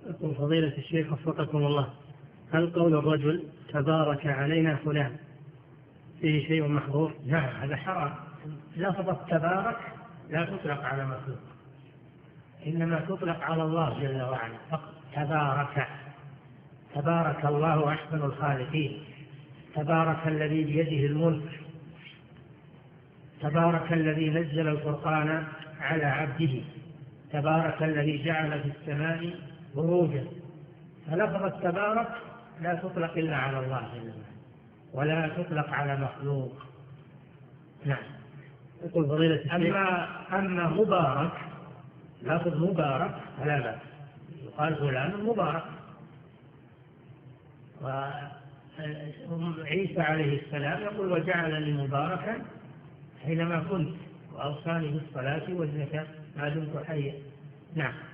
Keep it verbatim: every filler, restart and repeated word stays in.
يقول فضيلة الشيخ وفقكم الله، هل قول الرجل تبارك علينا فلان فيه شيء محظور؟ نعم هذا حرام. لفظة تبارك لا تطلق على مخلوق، إنما تطلق على الله جل وعلا فقط. تبارك، تبارك الله أحسن الخالقين، تبارك الذي بيده الملك، تبارك الذي نزل الفرقان على عبده، تبارك الذي جعل في السماء بروجا. فلفظة تبارك لا تطلق إلا على الله جل وعلا ولا تطلق على مخلوق. نعم. يقول فضيلة الشيخ أما, أما مبارك، لفظ مبارك فلا بأس، يقال فلان مبارك. وعيسى عليه السلام يقول وجعلني مباركا حينما كنت وأوصاني بالصلاة والزكاة ما دمت حيا. نعم.